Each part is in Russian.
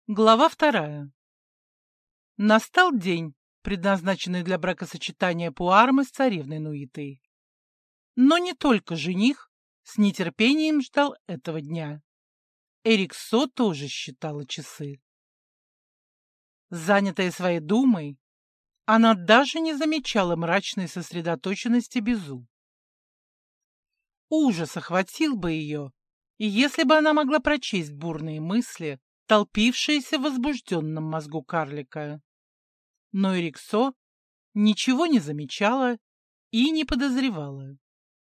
Глава 2. Настал день, предназначенный для бракосочетания Пуармы с царевной Нуитой. Но не только жених с нетерпением ждал этого дня. Эриксо тоже считала часы. Занятая своей думой, она даже не замечала мрачной сосредоточенности Безу. Ужас охватил бы ее, и если бы она могла прочесть бурные мысли, толпившиеся в возбужденном мозгу карлика. Но Эриксо ничего не замечала и не подозревала.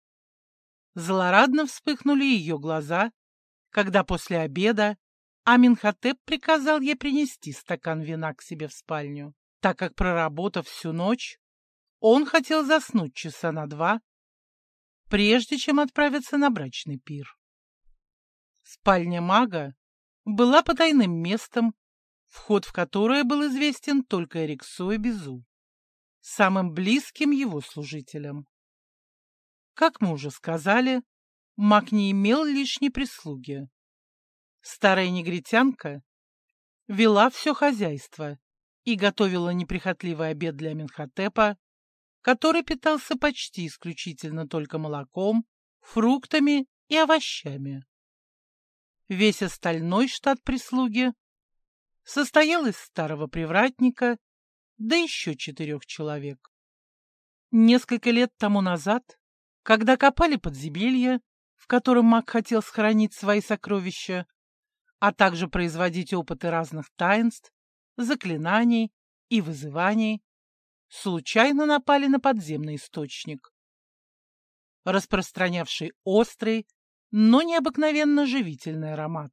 Злорадно вспыхнули ее глаза, когда после обеда Аминхотеп приказал ей принести стакан вина к себе в спальню, так как, проработав всю ночь, он хотел заснуть часа на 2, прежде чем отправиться на брачный пир. Спальня мага была потайным местом, вход в которое был известен только Эриксо и Безу, самым близким его служителям. Как мы уже сказали, маг не имел лишней прислуги. Старая негритянка вела все хозяйство и готовила неприхотливый обед для Аминхотепа, который питался почти исключительно только молоком, фруктами и овощами. Весь остальной штат прислуги состоял из старого привратника, да еще 4 человек. Несколько лет тому назад, когда копали подземелье, в котором маг хотел сохранить свои сокровища, а также производить опыты разных таинств, заклинаний и вызываний, случайно напали на подземный источник, распространявший острый, но необыкновенно живительный аромат.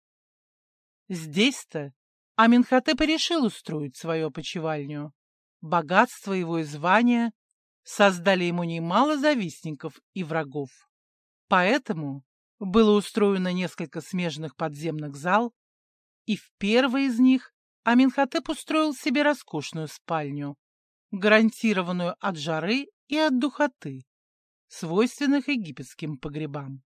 Здесь-то Аминхотеп и решил устроить свою опочивальню. Богатство его и звания создали ему немало завистников и врагов. Поэтому было устроено несколько смежных подземных зал, и в первой из них Аминхотеп устроил себе роскошную спальню, гарантированную от жары и от духоты, свойственных египетским погребам.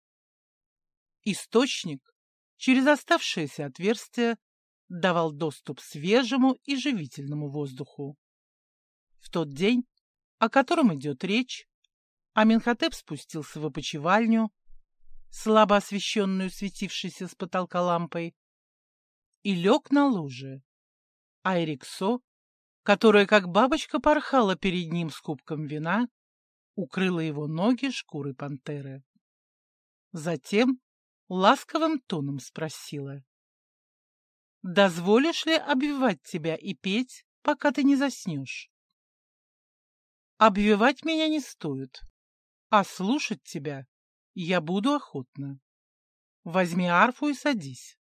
Источник через оставшееся отверстие давал доступ свежему и живительному воздуху. В тот день, о котором идет речь, Аминхотеп спустился в опочивальню, слабо освещенную светившейся с потолка лампой, и лег на ложе, а Эриксо, которая как бабочка порхала перед ним с кубком вина, укрыла его ноги шкурой пантеры. Затем ласковым тоном спросила: «Дозволишь ли обвивать тебя и петь, пока ты не заснешь?» «Обвивать меня не стоит, а слушать тебя я буду охотно. Возьми арфу и садись»,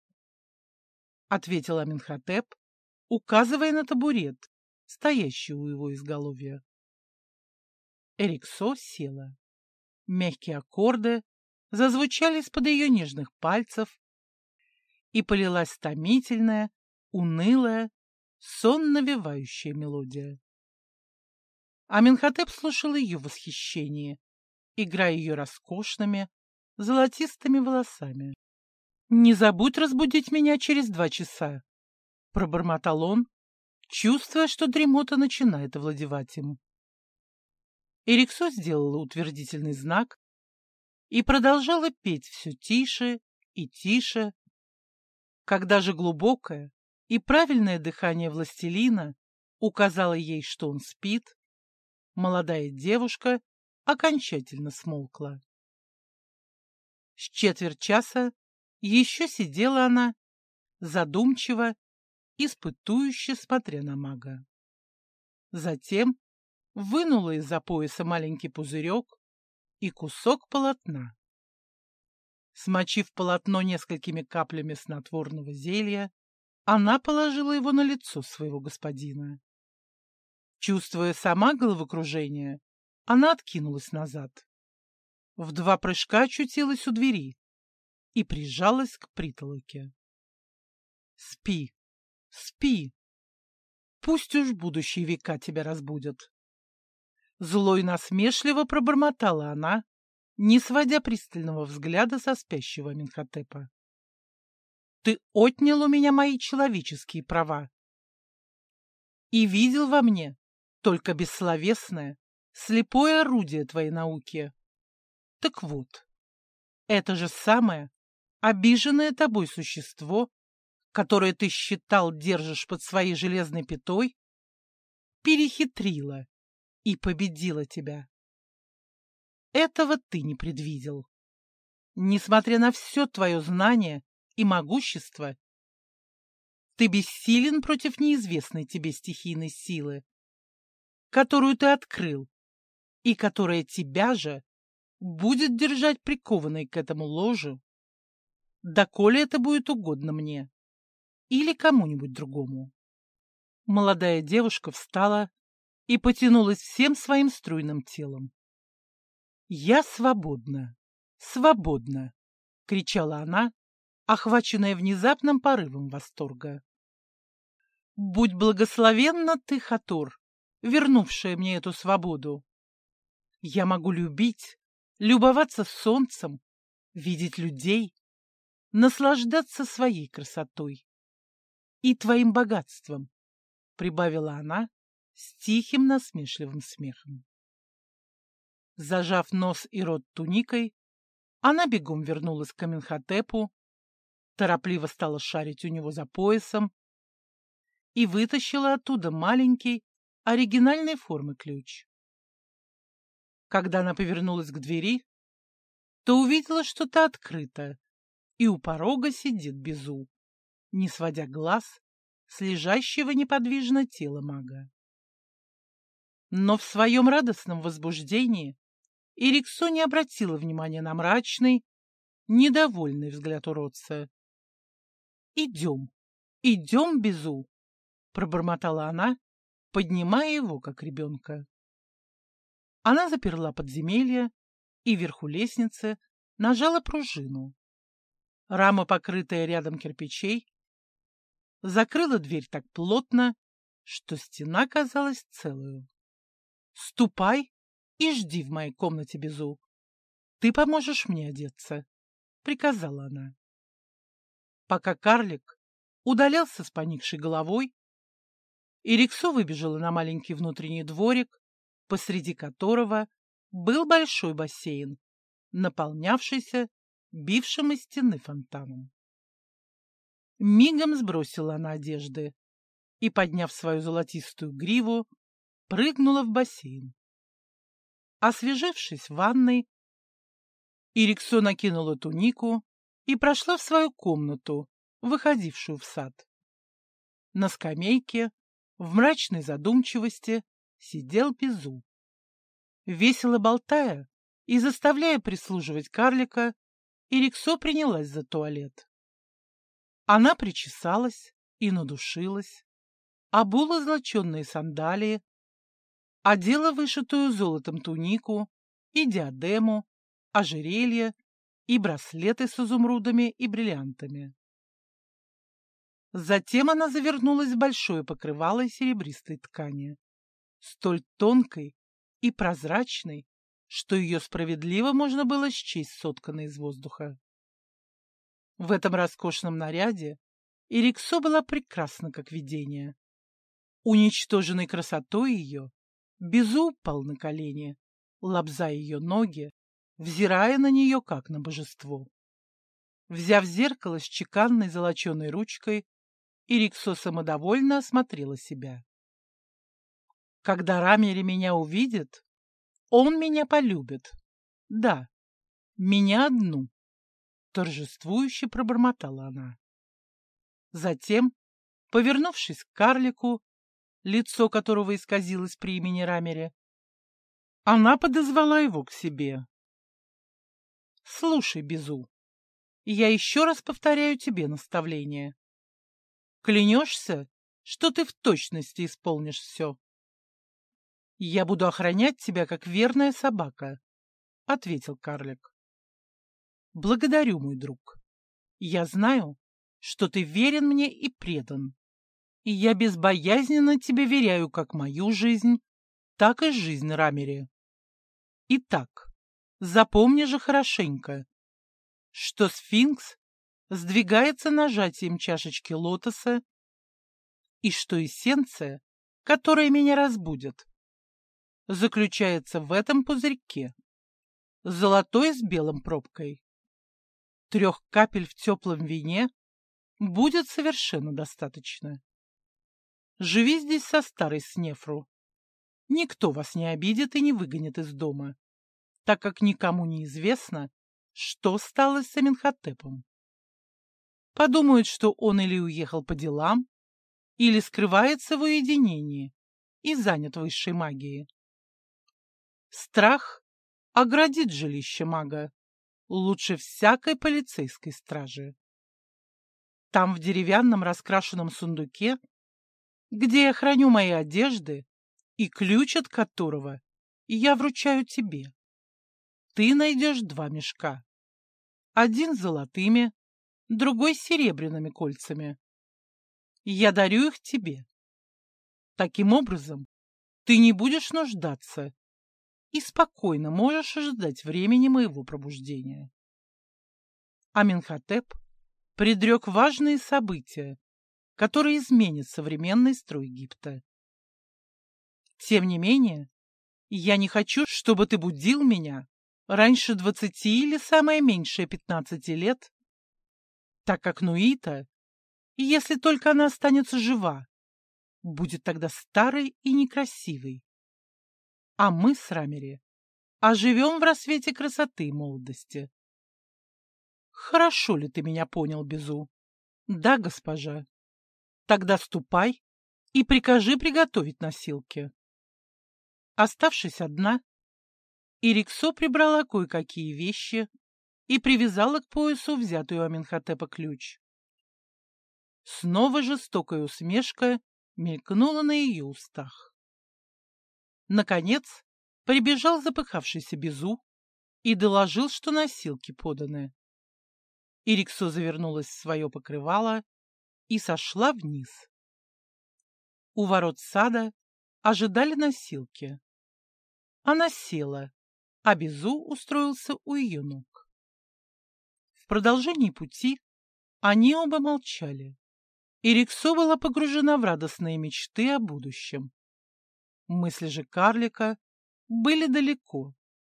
— ответил Аминхотеп, указывая на табурет, стоящий у его изголовья. Эриксо села. Мягкие аккорды зазвучали из-под ее нежных пальцев, и полилась томительная, унылая, сон-навевающая мелодия. Аминхотеп слушал ее в восхищении, играя ее роскошными, золотистыми волосами. «Не забудь разбудить меня через 2 часа», — пробормотал он, чувствуя, что дремота начинает овладевать им. Эриксо сделала утвердительный знак и продолжала петь все тише и тише. Когда же глубокое и правильное дыхание властелина указало ей, что он спит, молодая девушка окончательно смолкла. С четверть часа еще сидела она, задумчиво, испытующе смотря на мага. Затем вынула из-за пояса маленький пузырек и кусок полотна. Смочив полотно несколькими каплями снотворного зелья, она положила его на лицо своего господина. Чувствуя сама головокружение, она откинулась назад. В 2 прыжка очутилась у двери и прижалась к притолоке. «Спи, спи, пусть уж будущие века тебя разбудят». Зло и насмешливо пробормотала она, не сводя пристального взгляда со спящего Аминхотепа. ты отнял у меня мои человеческие права и видел во мне только бессловесное, слепое орудие твоей науки. Так вот, это же самое обиженное тобой существо, которое ты считал держишь под своей железной пятой, перехитрило и победила тебя. Этого ты не предвидел. Несмотря на все твое знание и могущество, ты бессилен против неизвестной тебе стихийной силы, которую ты открыл, и которая тебя же будет держать прикованной к этому ложу, доколе это будет угодно мне или кому-нибудь другому. Молодая девушка встала и потянулась всем своим струйным телом. «Я свободна! Свободна!» — кричала она, охваченная внезапным порывом восторга. «Будь благословенна ты, Хатор, вернувшая мне эту свободу! Я могу любить, любоваться солнцем, видеть людей, наслаждаться своей красотой и твоим богатством», — прибавила она с тихим насмешливым смехом. Зажав нос и рот туникой, она бегом вернулась к Аменхотепу, торопливо стала шарить у него за поясом и вытащила оттуда маленький, оригинальной формы ключ. Когда она повернулась к двери, то увидела, что та открыта, и у порога сидит Безу, не сводя глаз с лежащего неподвижно тела мага. Но в своем радостном возбуждении Ириксо не обратила внимания на мрачный, недовольный взгляд уродца. «Идем, идем, Безу!» — пробормотала она, поднимая его, как ребенка. Она заперла подземелье и вверху лестницы нажала пружину. Рама, покрытая рядом кирпичей, закрыла дверь так плотно, что стена казалась целую. «Ступай и жди в моей комнате, Безу. Ты поможешь мне одеться», — приказала она. Пока карлик удалялся с поникшей головой, Ириксо выбежала на маленький внутренний дворик, посреди которого был большой бассейн, наполнявшийся бившим из стены фонтаном. Мигом сбросила она одежды и, подняв свою золотистую гриву, прыгнула в бассейн. Освежевшись в ванной, Ириксо накинула тунику и прошла в свою комнату, выходившую в сад. На скамейке, в мрачной задумчивости, сидел Безу. Весело болтая и заставляя прислуживать карлика, Ириксо принялась за туалет. Она причесалась и надушилась, обула золоченые сандалии, одела вышитую золотом тунику и диадему, ожерелье и браслеты с изумрудами и бриллиантами. Затем она завернулась в большое покрывало из серебристой ткани, столь тонкой и прозрачной, что ее справедливо можно было счесть сотканной из воздуха. В этом роскошном наряде Ириксо была прекрасна, как видение. Уничтоженной красотой ее, Безу упал на колени, лобзая ее ноги, взирая на нее, как на божество. Взяв зеркало с чеканной золоченой ручкой, Ириксо самодовольно осмотрела себя. «Когда Рамери меня увидит, он меня полюбит. Да, меня одну», — торжествующе пробормотала она. Затем, повернувшись к карлику, лицо которого исказилось при имени Рамери, она подозвала его к себе. «Слушай, Безу, я еще раз повторяю тебе наставление. Клянешься, что ты в точности исполнишь все?» «Я буду охранять тебя, как верная собака», — ответил карлик. «Благодарю, мой друг. Я знаю, что ты верен мне и предан, и я безбоязненно тебе веряю как мою жизнь, так и жизнь Рамери. Итак, запомни же хорошенько, что сфинкс сдвигается нажатием чашечки лотоса, и что эссенция, которая меня разбудит, заключается в этом пузырьке, золотой с белым пробкой. 3 капель в теплом вине будет совершенно достаточно. Живи здесь со старой Снефру. Никто вас не обидит и не выгонит из дома, так как никому не известно, что стало с Аменхотепом. Подумают, что он или уехал по делам, или скрывается в уединении и занят высшей магией. Страх оградит жилище мага лучше всякой полицейской стражи. Там, в деревянном раскрашенном сундуке, где я храню мои одежды и ключ от которого я вручаю тебе, ты найдешь 2 мешка. Один с золотыми, другой с серебряными кольцами. Я дарю их тебе. Таким образом, ты не будешь нуждаться и спокойно можешь ожидать времени моего пробуждения. Аменхотеп предрек важные события, которые изменят современный строй Египта. Тем не менее, я не хочу, чтобы ты будил меня раньше 20 или самое меньшее 15 лет, так как Нуита, если только она останется жива, будет тогда старой и некрасивой. А мы с Рамери оживем в рассвете красоты и молодости. Хорошо ли ты меня понял, Безу? Да, госпожа. Тогда ступай и прикажи приготовить носилки. Оставшись одна, Ириксо прибрала кое-какие вещи и привязала к поясу взятую у Аменхотепа ключ. Снова жестокая усмешка мелькнула на ее устах. Наконец прибежал запыхавшийся Безу и доложил, что носилки поданы. Ириксо завернулась в свое покрывало и сошла вниз. У ворот сада ожидали носилки. Она села, а Безу устроился у ее ног. В продолжении пути они оба молчали. Ириксо была погружена в радостные мечты о будущем. Мысли же карлика были далеко.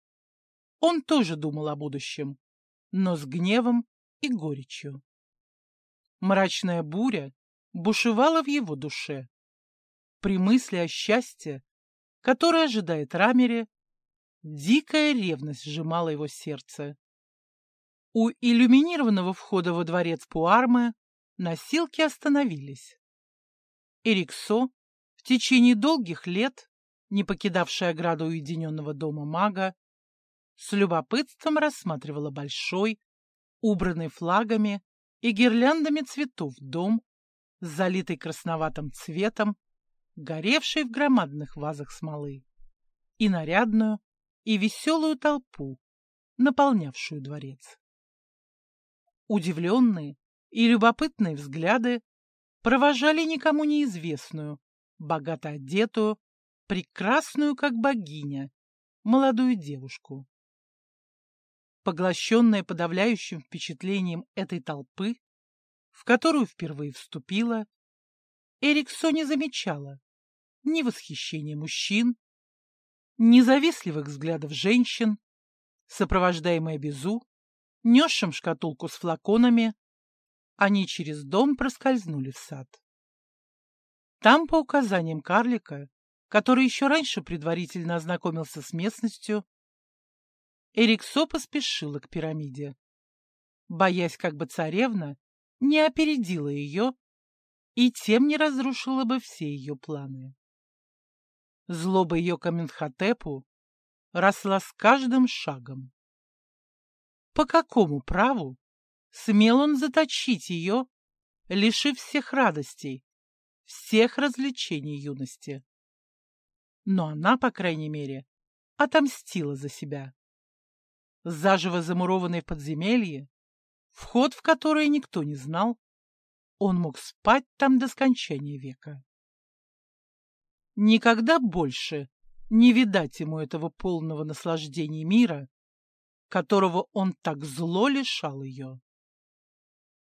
Он тоже думал о будущем, но с гневом и горечью. Мрачная буря бушевала в его душе. При мысли о счастье, которое ожидает Рамери, дикая ревность сжимала его сердце. У иллюминированного входа во дворец Пуармы носилки остановились. Ириксо, в течение долгих лет не покидавшая ограду уединенного дома мага, с любопытством рассматривала большой, убранный флагами и гирляндами цветов дом, залитый красноватым цветом, горевший в громадных вазах смолы, и нарядную, и веселую толпу, наполнявшую дворец. Удивленные и любопытные взгляды провожали никому неизвестную, богато одетую, прекрасную, как богиня, молодую девушку. Поглощенная подавляющим впечатлением этой толпы, в которую впервые вступила, Ириксо не замечала ни восхищения мужчин, ни завистливых взглядов женщин, сопровождаемая Безу, несшим шкатулку с флаконами, они через дом проскользнули в сад. Там, по указаниям карлика, который еще раньше предварительно ознакомился с местностью, Ириксо поспешила к пирамиде, боясь, как бы царевна не опередила ее и тем не разрушила бы все ее планы. Злоба ее к Аменхотепу росла с каждым шагом. По какому праву смел он заточить ее, лишив всех радостей, всех развлечений юности? Но она, по крайней мере, отомстила за себя. Заживо замурованный в подземелье, вход в которое никто не знал, он мог спать там до скончания века. Никогда больше не видать ему этого полного наслаждения мира, которого он так зло лишал ее.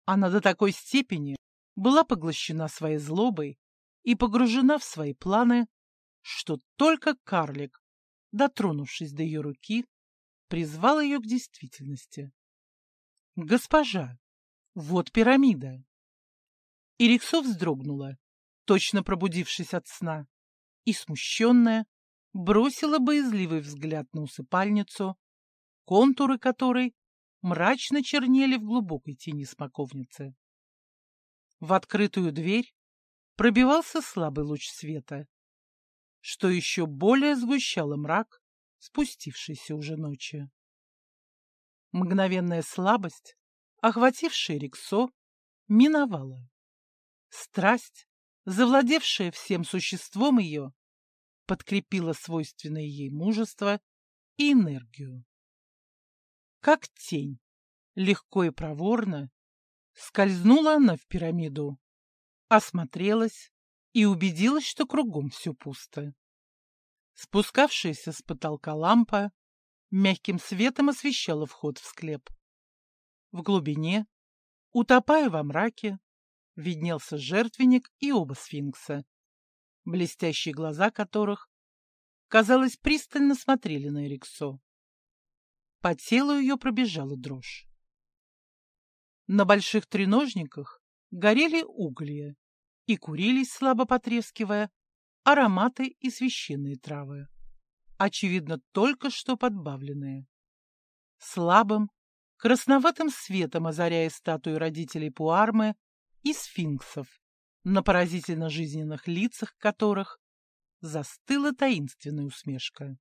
Она до такой степени была поглощена своей злобой и погружена в свои планы, что только карлик, дотронувшись до ее руки, призвал ее к действительности. «Госпожа, вот пирамида!» Ириксо вздрогнула, точно пробудившись от сна, и, смущенная, бросила боязливый взгляд на усыпальницу, контуры которой мрачно чернели в глубокой тени смоковницы. В открытую дверь пробивался слабый луч света, что еще более сгущало мрак спустившейся уже ночи. Мгновенная слабость, охватившая Риксо, миновала. Страсть, завладевшая всем существом ее, подкрепила свойственное ей мужество и энергию. Как тень, легко и проворно, скользнула она в пирамиду, осмотрелась и убедилась, что кругом все пусто. Спускавшаяся с потолка лампа мягким светом освещала вход в склеп. В глубине, утопая во мраке, виднелся жертвенник и оба сфинкса, блестящие глаза которых, казалось, пристально смотрели на Эриксо. По телу ее пробежала дрожь. На больших треножниках горели уголья и курились, слабо потрескивая, ароматы и священные травы, очевидно, только что подбавленные. Слабым, красноватым светом озаряя статуи родителей Пуармы и сфинксов, на поразительно жизненных лицах которых застыла таинственная усмешка.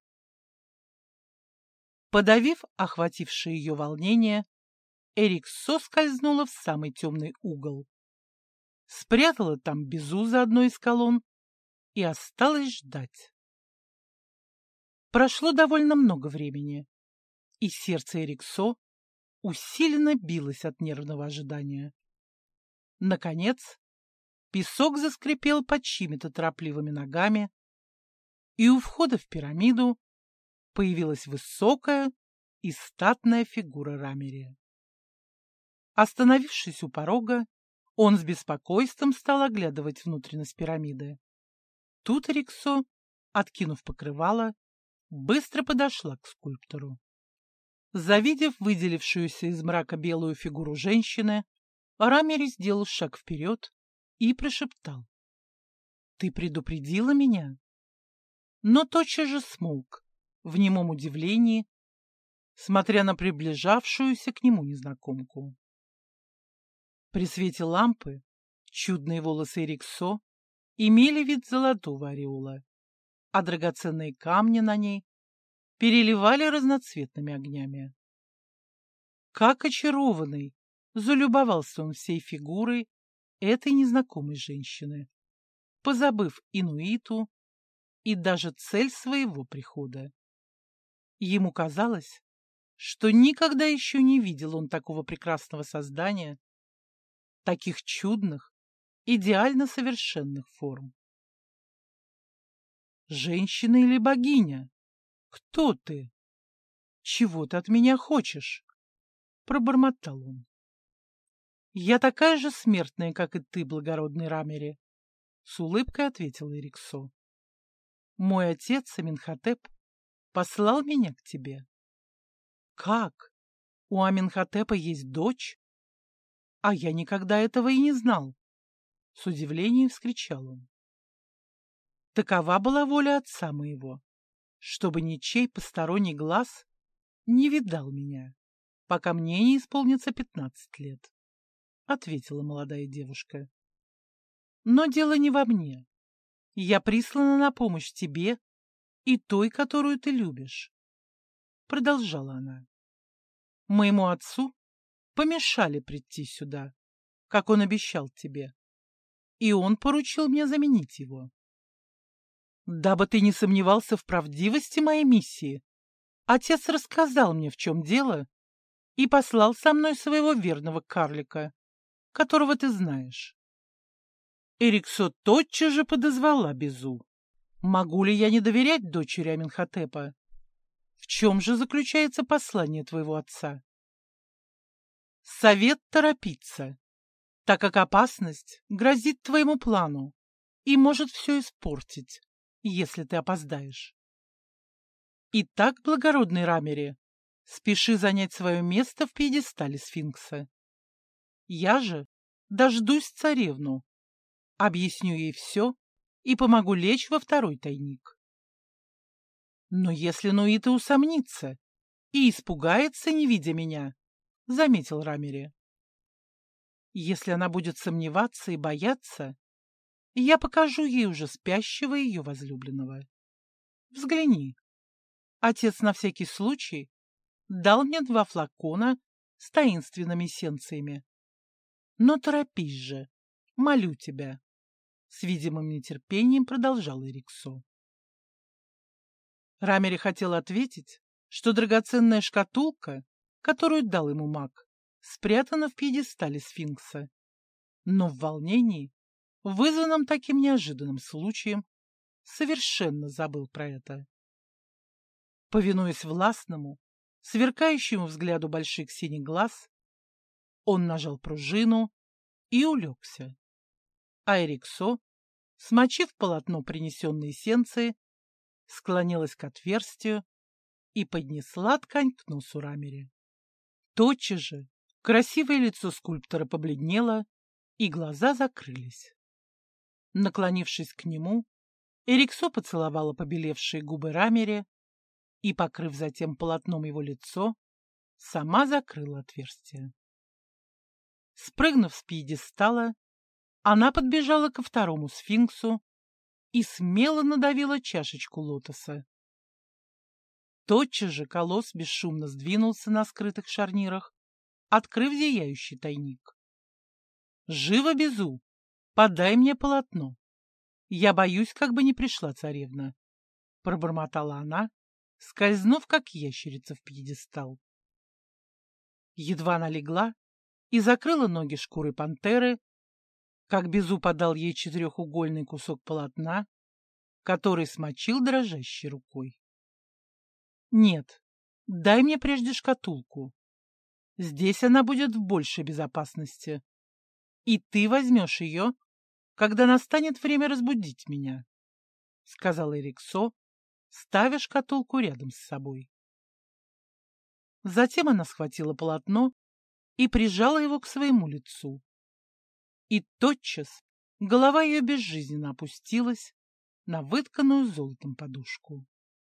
Подавив охватившее ее волнение, Эриксо скользнула в самый темный угол, спрятала там Безу за одной из колонн и осталась ждать. Прошло довольно много времени, и сердце Эриксо усиленно билось от нервного ожидания. Наконец, песок заскрипел под чьими-то торопливыми ногами, и у входа в пирамиду появилась высокая и статная фигура Рамери. Остановившись у порога, он с беспокойством стал оглядывать внутренность пирамиды. Тут Эриксо, откинув покрывало, быстро подошла к скульптору. Завидев выделившуюся из мрака белую фигуру женщины, Рамери сделал шаг вперед и прошептал: «Ты предупредила меня?» Но тотчас же смолк в немом удивлении, смотря на приближавшуюся к нему незнакомку. При свете лампы чудные волосы Эриксо имели вид золотого ореола, а драгоценные камни на ней переливали разноцветными огнями. Как очарованный, залюбовался он всей фигурой этой незнакомой женщины, позабыв Инуиту и даже цель своего прихода. Ему казалось, что никогда еще не видел он такого прекрасного создания, таких чудных, идеально совершенных форм. «Женщина или богиня? Кто ты? Чего ты от меня хочешь?» — пробормотал он. «Я такая же смертная, как и ты, благородный Рамери», — с улыбкой ответил Эриксо. «Мой отец, Аменхотеп, послал меня к тебе». «Как? У Аменхотепа есть дочь? А я никогда этого и не знал!» С удивлением вскричал он. «Такова была воля отца моего, чтобы ничей посторонний глаз не видал меня, пока мне не исполнится 15 лет», — ответила молодая девушка. «Но дело не во мне. Я прислана на помощь тебе и той, которую ты любишь», — продолжала она. «Моему отцу помешали прийти сюда, как он обещал тебе, и он поручил мне заменить его. Дабы ты не сомневался в правдивости моей миссии, отец рассказал мне, в чем дело, и послал со мной своего верного карлика, которого ты знаешь». Эриксо тотчас же подозвала Безу. «Могу ли я не доверять дочери Аменхотепа? В чем же заключается послание твоего отца?» «Совет торопиться», так как опасность грозит твоему плану и может все испортить, если ты опоздаешь. Итак, благородный Рамери, спеши занять свое место в пьедестале сфинкса. Я же дождусь царевну, объясню ей все и помогу лечь во второй тайник. Но если Нуита усомнится и испугается, не видя меня, — заметил Рамери. Если она будет сомневаться и бояться, я покажу ей уже спящего ее возлюбленного. Взгляни. Отец на всякий случай дал мне 2 флакона с таинственными эссенциями. Но торопись же, молю тебя. С видимым нетерпением продолжал Эриксо. Рамери хотел ответить, что драгоценная шкатулка, которую дал ему маг, спрятана в пьедестале сфинкса. Но в волнении, вызванном таким неожиданным случаем, совершенно забыл про это. Повинуясь властному, сверкающему взгляду больших синих глаз, он нажал пружину и улегся. А Эриксо, смочив полотно принесенной эссенции, склонилась к отверстию и поднесла ткань к носу Рамери. Тотчас же красивое лицо скульптора побледнело, и глаза закрылись. Наклонившись к нему, Эриксо поцеловала побелевшие губы Рамери и, покрыв затем полотном его лицо, сама закрыла отверстие. Спрыгнув с пьедестала, она подбежала ко второму сфинксу и смело надавила чашечку лотоса. Тотчас же колосс бесшумно сдвинулся на скрытых шарнирах, открыв зияющий тайник. «Живо, Безу! Подай мне полотно! Я боюсь, как бы не пришла царевна!» — пробормотала она, скользнув, как ящерица, в пьедестал. Едва она легла и закрыла ноги шкурой пантеры, как Безу подал ей 4-угольный кусок полотна, который смочил дрожащей рукой. «Нет, дай мне прежде шкатулку. Здесь она будет в большей безопасности, и ты возьмешь ее, когда настанет время разбудить меня», — сказал Эриксо, ставя шкатулку рядом с собой. Затем она схватила полотно и прижала его к своему лицу. И тотчас голова ее безжизненно опустилась на вытканную золотом подушку.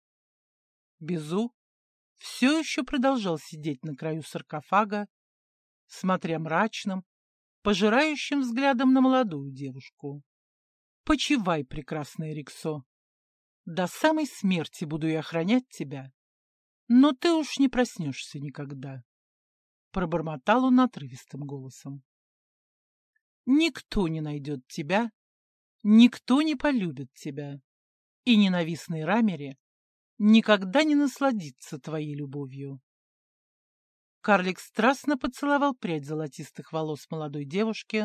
Безу все еще продолжал сидеть на краю саркофага, смотря мрачным, пожирающим взглядом на молодую девушку. «Почивай, прекрасное Эриксо. До самой смерти буду я охранять тебя, но ты уж не проснешься никогда», — пробормотал он отрывистым голосом. «Никто не найдет тебя, никто не полюбит тебя, и ненавистный Рамери никогда не насладится твоей любовью». Карлик страстно поцеловал прядь золотистых волос молодой девушки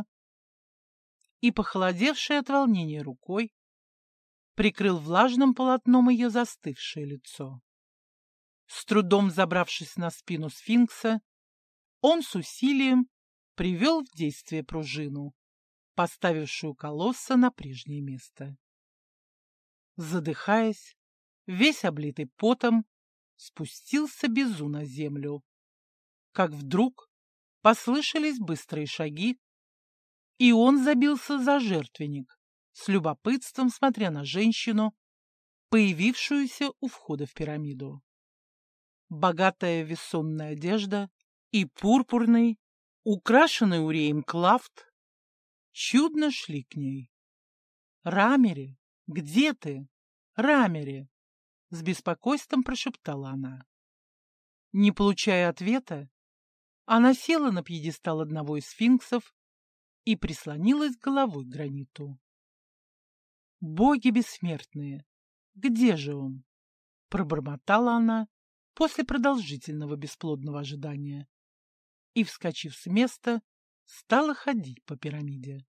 и, похолодевшей от волнения рукой, прикрыл влажным полотном ее застывшее лицо. С трудом забравшись на спину сфинкса, он с усилием привел в действие пружину, поставившую колосса на прежнее место. Задыхаясь, весь облитый потом, спустился Безу на землю, как вдруг послышались быстрые шаги, и он забился за жертвенник, с любопытством смотря на женщину, появившуюся у входа в пирамиду. Богатая весонная одежда и пурпурный, украшенный уреем клафт чудно шли к ней. «Рамери, где ты? Рамери!» — с беспокойством прошептала она. Не получая ответа, она села на пьедестал одного из сфинксов и прислонилась головой к граниту. «Боги бессмертные! Где же он?» — пробормотала она после продолжительного бесплодного ожидания и, вскочив с места, стала ходить по пирамиде.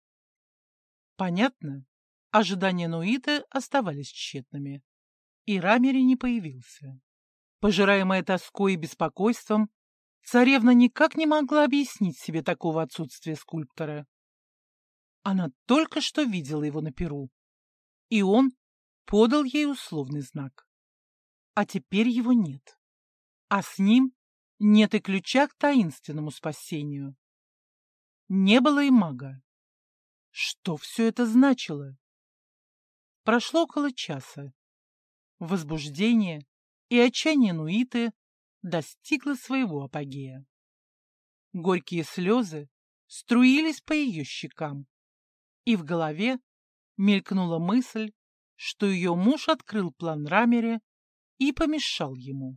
Понятно, ожидания Нуиты оставались тщетными, и Рамери не появился. Пожираемая тоской и беспокойством, Царевна никак не могла объяснить себе такого отсутствия скульптора. Она только что видела его на перу, и он подал ей условный знак. А теперь его нет. А с ним нет и ключа к таинственному спасению. Не было и мага. Что все это значило? Прошло около часа. Возбуждение и отчаяние Нуиты достигло своего апогея. Горькие слезы струились по ее щекам, и в голове мелькнула мысль, что ее муж открыл план Рамере и помешал ему.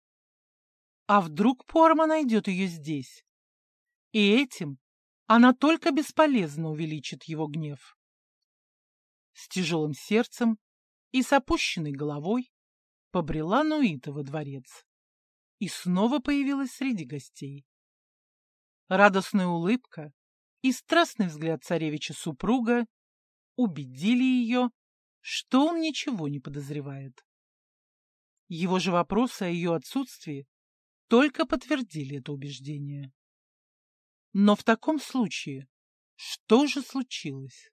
А вдруг Пуарма найдет ее здесь? И этим она только бесполезно увеличит его гнев. С тяжелым сердцем и с опущенной головой побрела Нуита во дворец и снова появилась среди гостей. Радостная улыбка и страстный взгляд царевича-супруга убедили ее, что он ничего не подозревает. Его же вопросы о ее отсутствии только подтвердили это убеждение. Но в таком случае что же случилось?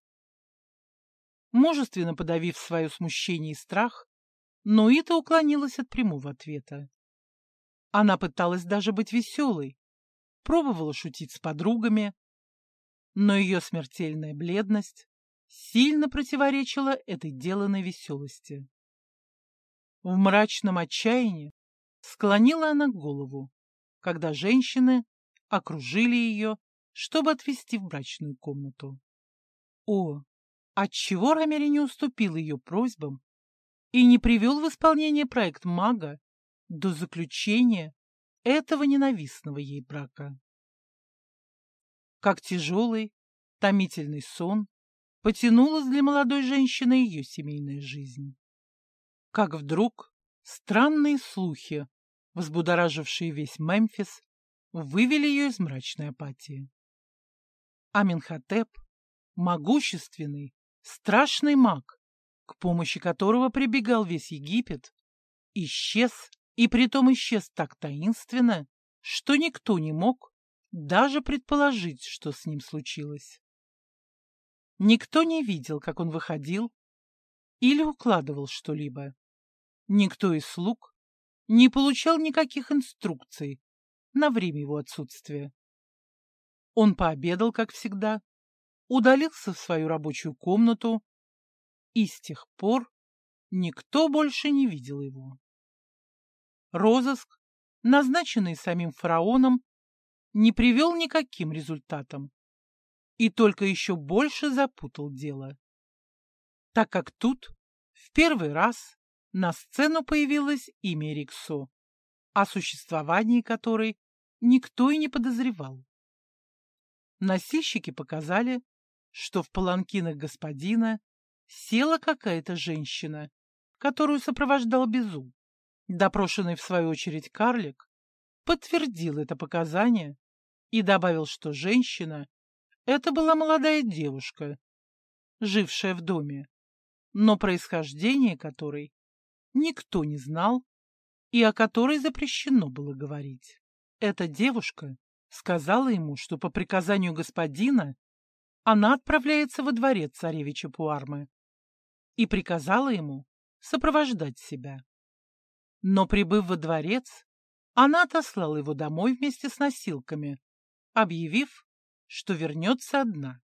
Мужественно подавив свое смущение и страх, Нуита уклонилась от прямого ответа. Она пыталась даже быть веселой, пробовала шутить с подругами, но ее смертельная бледность сильно противоречила этой деланной веселости. В мрачном отчаянии склонила она голову, когда женщины окружили ее, чтобы отвезти в брачную комнату. О, отчего Рамери не уступил ее просьбам и не привел в исполнение проект мага до заключения этого ненавистного ей брака? Как тяжелый, томительный сон потянулась для молодой женщины ее семейная жизнь. Как вдруг странные слухи, взбудоражившие весь Мемфис, вывели ее из мрачной апатии. Аменхотеп, могущественный, страшный маг, к помощи которого прибегал весь Египет, исчез, и притом исчез так таинственно, что никто не мог даже предположить, что с ним случилось. Никто не видел, как он выходил или укладывал что-либо. Никто из слуг не получал никаких инструкций на время его отсутствия. Он пообедал, как всегда, удалился в свою рабочую комнату, и с тех пор никто больше не видел его. Розыск, назначенный самим фараоном, не привел никаким результатам и только еще больше запутал дело, так как тут в первый раз на сцену появилось имя Риксо, о существовании которой никто и не подозревал. Носильщики показали, что в паланкинах господина села какая-то женщина, которую сопровождал Безу. Допрошенный в свою очередь карлик подтвердил это показание и добавил, что женщина — это была молодая девушка, жившая в доме, но происхождение которой никто не знал и о которой запрещено было говорить. Эта девушка сказала ему, что по приказанию господина она отправляется во дворец царевича Пуармы и приказала ему сопровождать себя. Но, прибыв во дворец, она отослала его домой вместе с носилками, объявив, что вернется одна.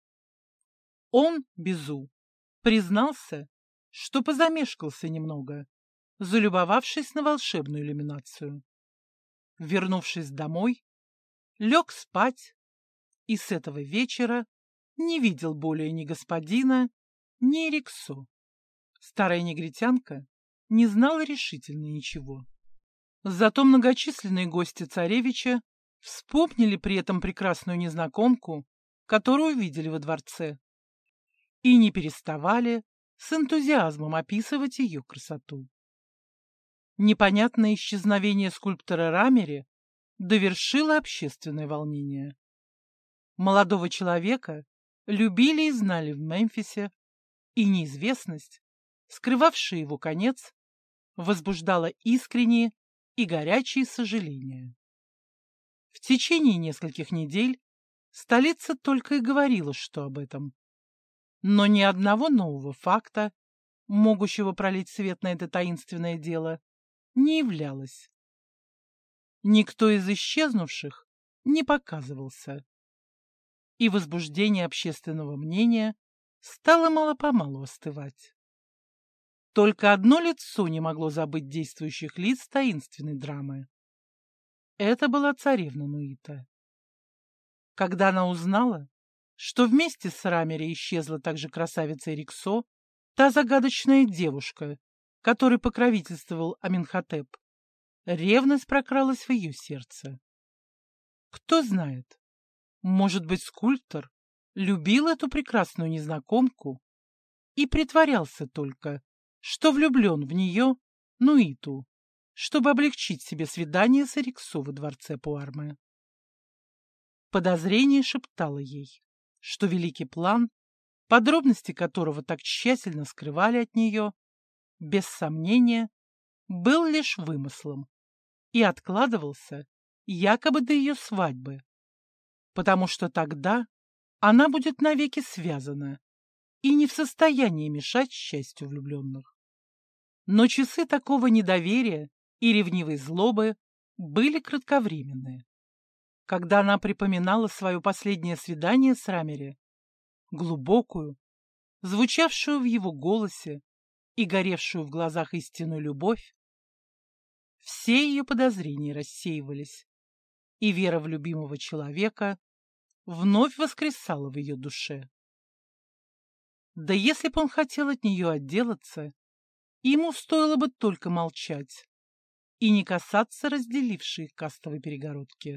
Он, Безу, признался, что позамешкался немного, залюбовавшись на волшебную иллюминацию. Вернувшись домой, лег спать и с этого вечера не видел более ни господина, ни Риксо. Старая негритянка не знала решительно ничего. Зато многочисленные гости царевича вспомнили при этом прекрасную незнакомку, которую видели во дворце, и не переставали с энтузиазмом описывать ее красоту. Непонятное исчезновение скульптора Рамери довершило общественное волнение. Молодого человека любили и знали в Мемфисе, и неизвестность, скрывавшая его конец, возбуждала искренние и горячие сожаления. В течение нескольких недель столица только и говорила, что об этом. Но ни одного нового факта, могущего пролить свет на это таинственное дело, не являлось. Никто из исчезнувших не показывался, и возбуждение общественного мнения стало мало-помалу остывать. Только одно лицо не могло забыть действующих лиц таинственной драмы. Это была царевна Нуита. Когда она узнала, что вместе с Рамери исчезла также красавица Эриксо, та загадочная девушка, которой покровительствовал Аменхотеп, ревность прокралась в ее сердце. Кто знает, может быть, скульптор любил эту прекрасную незнакомку и притворялся только, что влюблен в нее, Нуиту, чтобы облегчить себе свидание с Эриксо во дворце Пуарме. Подозрение шептало ей, что великий план, подробности которого так тщательно скрывали от нее, без сомнения, был лишь вымыслом и откладывался якобы до ее свадьбы, потому что тогда она будет навеки связана и не в состоянии мешать счастью влюбленных. Но часы такого недоверия и ревнивой злобы были кратковременные. Когда она припоминала свое последнее свидание с Рамери, глубокую, звучавшую в его голосе и горевшую в глазах истинную любовь, все ее подозрения рассеивались, и вера в любимого человека вновь воскресала в ее душе. Да если бы он хотел от нее отделаться, ему стоило бы только молчать и не касаться разделившей их кастовой перегородки.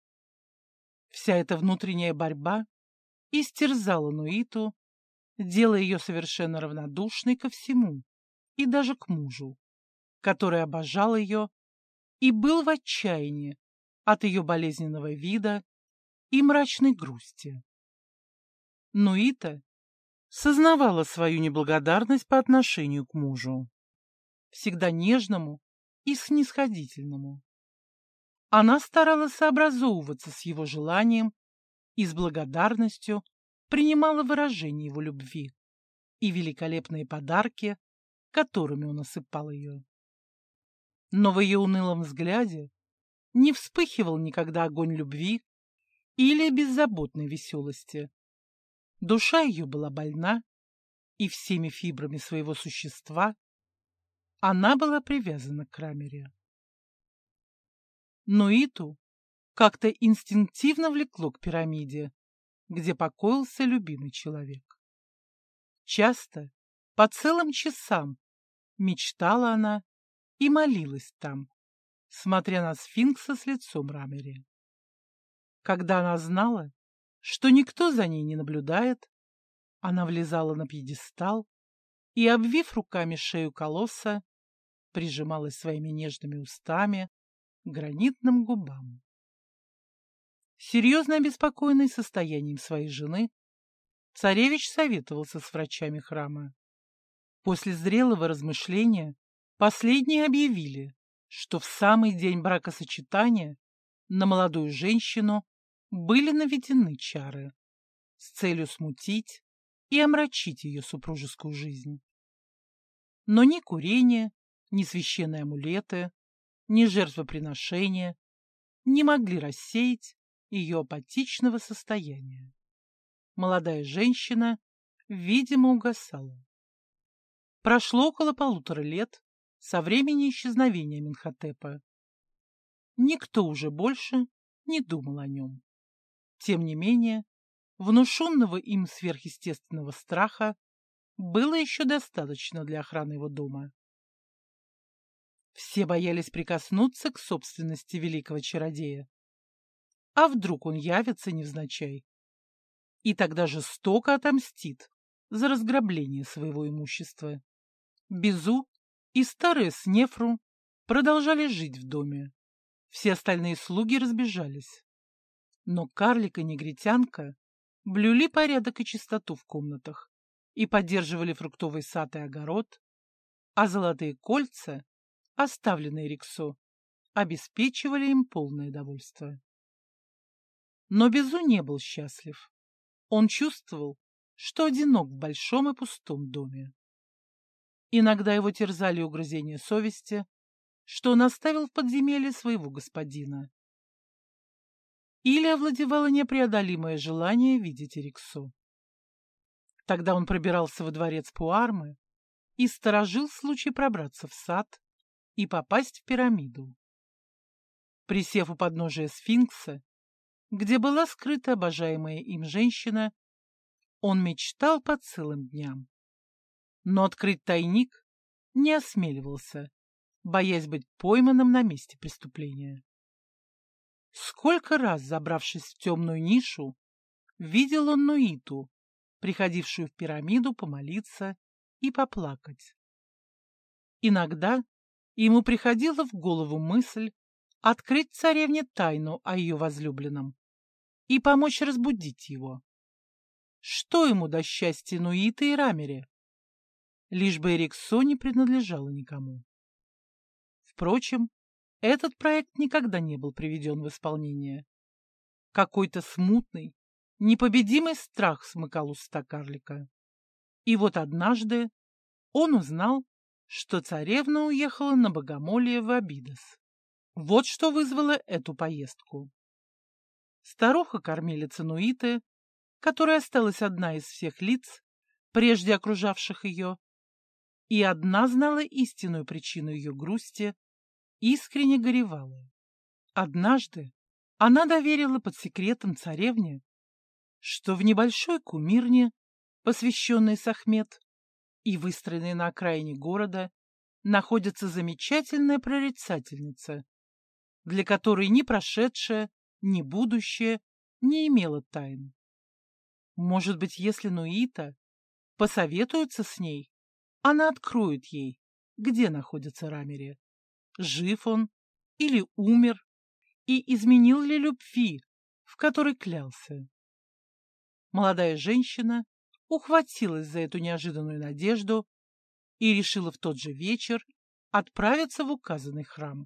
Вся эта внутренняя борьба истерзала Нуиту, делая ее совершенно равнодушной ко всему и даже к мужу, который обожал ее и был в отчаянии от ее болезненного вида и мрачной грусти. Нуита сознавала свою неблагодарность по отношению к мужу, всегда нежному и снисходительному. Она старалась сообразовываться с его желанием и с благодарностью принимала выражение его любви и великолепные подарки, которыми он осыпал ее. Но в ее унылом взгляде не вспыхивал никогда огонь любви или беззаботной веселости. Душа ее была больна, и всеми фибрами своего существа она была привязана к Рамере. Нуиту как-то инстинктивно влекло к пирамиде, где покоился любимый человек. Часто, по целым часам, мечтала она и молилась там, смотря на сфинкса с лицом Рамери. Когда она знала, что никто за ней не наблюдает, она влезала на пьедестал и, обвив руками шею колосса, прижималась своими нежными устами к гранитным губам. Серьезно обеспокоенный состоянием своей жены, царевич советовался с врачами храма. После зрелого размышления последние объявили, что в самый день бракосочетания на молодую женщину были наведены чары с целью смутить и омрачить ее супружескую жизнь. Но ни курение, ни священные амулеты, ни жертвоприношения не могли рассеять ее апатичного состояния. Молодая женщина, видимо, угасала. Прошло около 1,5 лет со времени исчезновения Аменхотепа. Никто уже больше не думал о нем. Тем не менее, внушенного им сверхъестественного страха было еще достаточно для охраны его дома. Все боялись прикоснуться к собственности великого чародея. А вдруг он явится невзначай? И тогда жестоко отомстит за разграбление своего имущества. Безу и старая Снефру продолжали жить в доме. Все остальные слуги разбежались. Но карлик и негритянка блюли порядок и чистоту в комнатах и поддерживали фруктовый сад и огород, а золотые кольца, оставленные Риксо, обеспечивали им полное довольство. Но Безу не был счастлив. Он чувствовал, что одинок в большом и пустом доме. Иногда его терзали угрызения совести, что он оставил в подземелье своего господина. Или овладевало непреодолимое желание видеть Эриксо. Тогда он пробирался во дворец Пуармы и сторожил случай пробраться в сад и попасть в пирамиду. Присев у подножия сфинкса, где была скрыта обожаемая им женщина, он мечтал по целым дням. Но открыть тайник не осмеливался, боясь быть пойманным на месте преступления. Сколько раз, забравшись в темную нишу, видел он Нуиту, приходившую в пирамиду помолиться и поплакать. Иногда ему приходила в голову мысль открыть царевне тайну о ее возлюбленном и помочь разбудить его. Что ему до счастья Нуиты и Рамере? Лишь бы Эриксо не принадлежало никому. Впрочем, этот проект никогда не был приведен в исполнение. Какой-то смутный, непобедимый страх смыкал уста карлика. И вот однажды он узнал, что царевна уехала на богомолье в Абидос. Вот что вызвало эту поездку. Старуха-кормилица Нуиты, которая осталась одна из всех лиц, прежде окружавших ее, и одна знала истинную причину ее грусти, искренне горевала. Однажды она доверила под секретом царевне, что в небольшой кумирне, посвященной Сахмет и выстроенной на окраине города, находится замечательная прорицательница, для которой ни прошедшее, ни будущее не имело тайн. Может быть, если Нуита посоветуется с ней, она откроет ей, где находится Рамери, жив он или умер, и изменил ли любви, в которой клялся. Молодая женщина ухватилась за эту неожиданную надежду и решила в тот же вечер отправиться в указанный храм.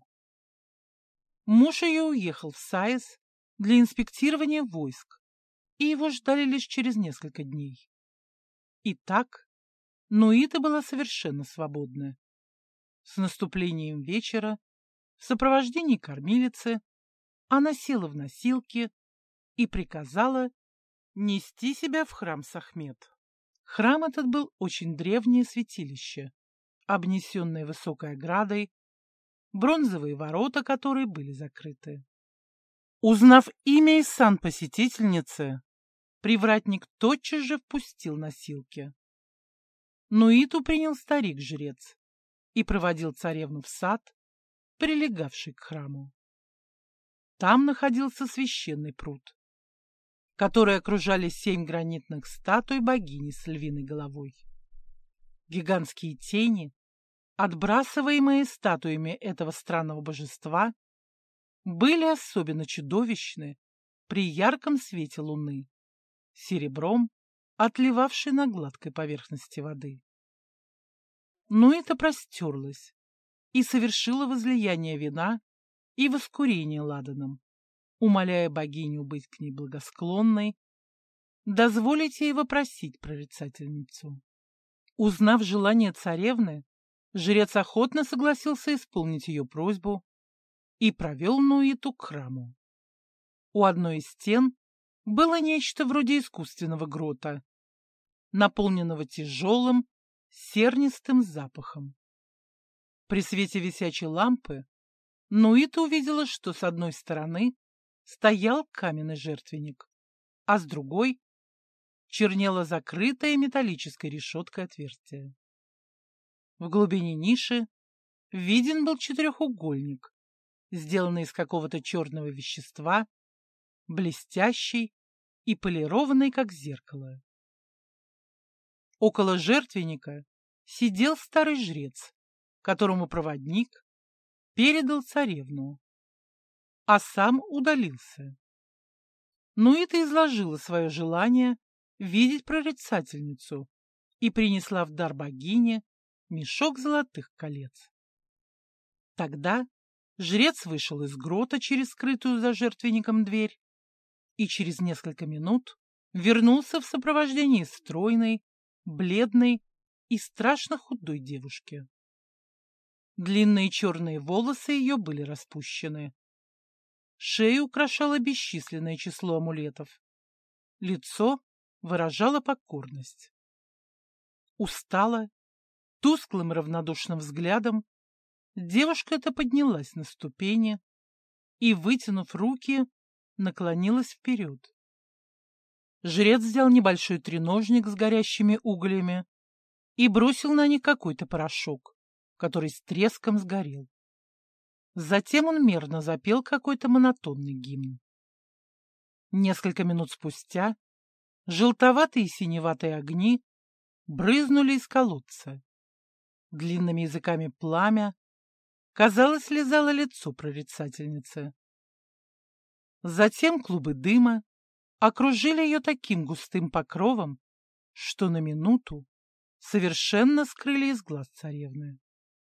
Муж ее уехал в Саис для инспектирования войск, и его ждали лишь через несколько дней. Итак, Нуита была совершенно свободна. С наступлением вечера, в сопровождении кормилицы, она села в носилки и приказала нести себя в храм Сахмет. Храм этот был очень древнее святилище, обнесенное высокой оградой, бронзовые ворота которой были закрыты. Узнав имя и сан посетительницы, привратник тотчас же впустил носилки. Нуиту принял старик-жрец и проводил царевну в сад, прилегавший к храму. Там находился священный пруд, который окружали 7 гранитных статуй богини с львиной головой. Гигантские тени, отбрасываемые статуями этого странного божества, были особенно чудовищны при ярком свете луны, серебром, отливавшей на гладкой поверхности воды. Нуита простерлась и совершила возлияние вина и воскурение ладаном, умоляя богиню быть к ней благосклонной, дозволить ей вопросить прорицательницу. Узнав желание царевны, жрец охотно согласился исполнить ее просьбу и провел Нуиту к храму. У одной из стен было нечто вроде искусственного грота, наполненного тяжелым, сернистым запахом. При свете висячей лампы Нуита увидела, что с одной стороны стоял каменный жертвенник, а с другой чернело закрытое металлической решеткой отверстие. В глубине ниши виден был четырехугольник, сделанный из какого-то черного вещества, блестящий и полированный, как зеркало. Около жертвенника сидел старый жрец, которому проводник передал царевну, а сам удалился. Нуита изложила свое желание видеть прорицательницу и принесла в дар богине мешок золотых колец. Тогда жрец вышел из грота через скрытую за жертвенником дверь и через несколько минут вернулся в сопровождении стройной, бледной и страшно худой девушки. Длинные черные волосы ее были распущены. Шею украшало бесчисленное число амулетов. Лицо выражало покорность. Устала, тусклым равнодушным взглядом, девушка эта поднялась на ступени и, вытянув руки, наклонилась вперед. Жрец взял небольшой треножник с горящими углями и бросил на них какой-то порошок, который с треском сгорел. Затем он мерно запел какой-то монотонный гимн. Несколько минут спустя желтоватые и синеватые огни брызнули из колодца. Длинными языками пламя, казалось, лизало лицо прорицательницы. Затем клубы дыма окружили ее таким густым покровом, что на минуту совершенно скрыли из глаз царевны.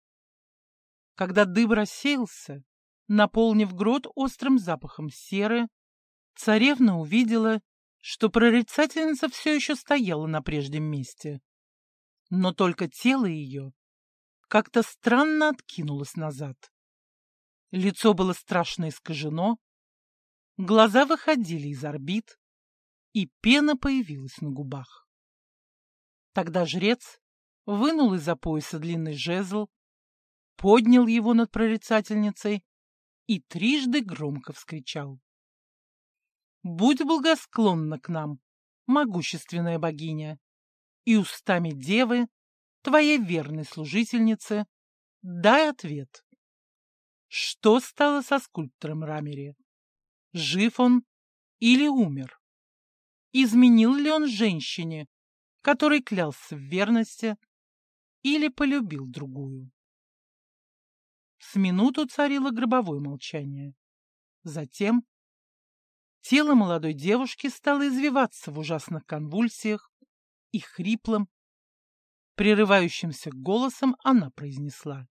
Когда дым рассеялся, наполнив грот острым запахом серы, царевна увидела, что прорицательница все еще стояла на прежнем месте, но только тело ее как-то странно откинулось назад. Лицо было страшно искажено, глаза выходили из орбит, и пена появилась на губах. Тогда жрец вынул из-за пояса длинный жезл, поднял его над прорицательницей и трижды громко вскричал: «Будь благосклонна к нам, могущественная богиня, и устами девы, твоей верной служительницы, дай ответ. Что стало со скульптором Рамери? Жив он или умер? Изменил ли он женщине, которой клялся в верности, или полюбил другую?» С минуту царило гробовое молчание. Затем тело молодой девушки стало извиваться в ужасных конвульсиях, и хриплым, прерывающимся голосом она произнесла: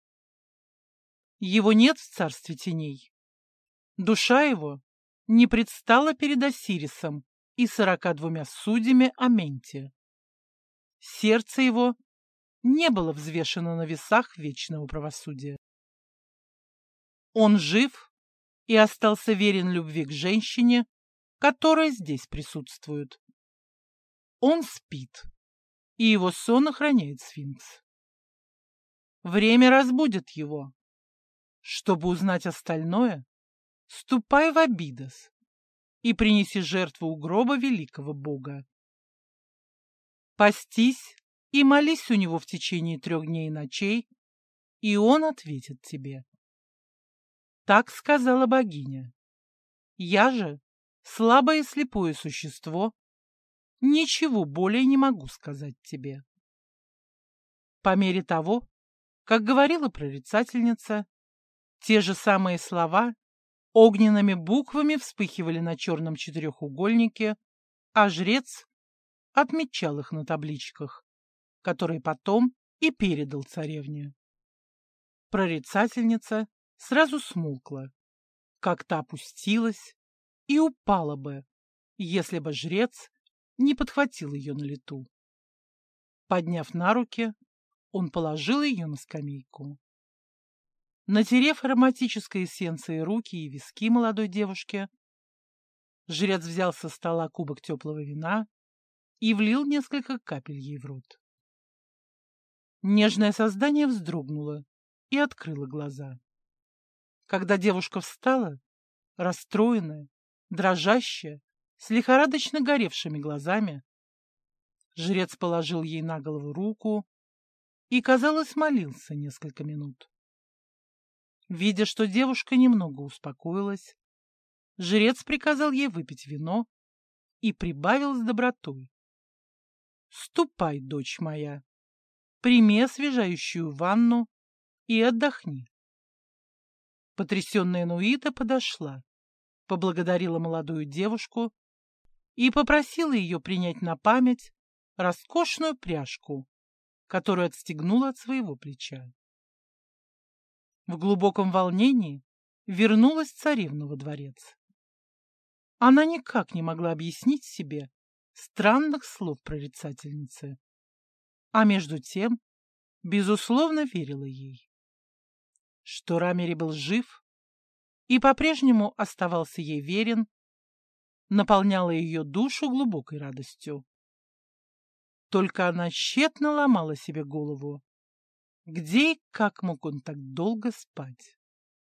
«Его нет в царстве теней. Душа его не предстала перед Осирисом и 42 судьями Аменте. Сердце его не было взвешено на весах вечного правосудия. Он жив и остался верен любви к женщине, которая здесь присутствует. Он спит, и его сон охраняет сфинкс. Время разбудит его. Чтобы узнать остальное, ступай в Абидос и принеси жертву у гроба великого бога. Постись и молись у него в течение 3 дней и ночей, и он ответит тебе». Так сказала богиня. Я же, слабое и слепое существо, ничего более не могу сказать тебе. По мере того, как говорила прорицательница, те же самые слова огненными буквами вспыхивали на черном четырехугольнике, а жрец отмечал их на табличках, которые потом и передал царевне. Прорицательница сразу смолкла, как-то опустилась и упала бы, если бы жрец не подхватил ее на лету. Подняв на руки, он положил ее на скамейку. Натерев ароматической эссенцией руки и виски молодой девушки, жрец взял со стола кубок теплого вина и влил несколько капель ей в рот. Нежное создание вздрогнуло и открыло глаза. Когда девушка встала, расстроенная, дрожащая, с лихорадочно горевшими глазами, жрец положил ей на голову руку и, казалось, молился несколько минут. Видя, что девушка немного успокоилась, жрец приказал ей выпить вино и прибавил с добротой: «Ступай, дочь моя, прими освежающую ванну и отдохни». Потрясенная Нуита подошла, поблагодарила молодую девушку и попросила ее принять на память роскошную пряжку, которую отстегнула от своего плеча. В глубоком волнении вернулась царевна во дворец. Она никак не могла объяснить себе странных слов прорицательницы, а между тем, безусловно, верила ей. Что Рамери был жив и по-прежнему оставался ей верен, наполняло ее душу глубокой радостью. Только она тщетно ломала себе голову, где и как мог он так долго спать.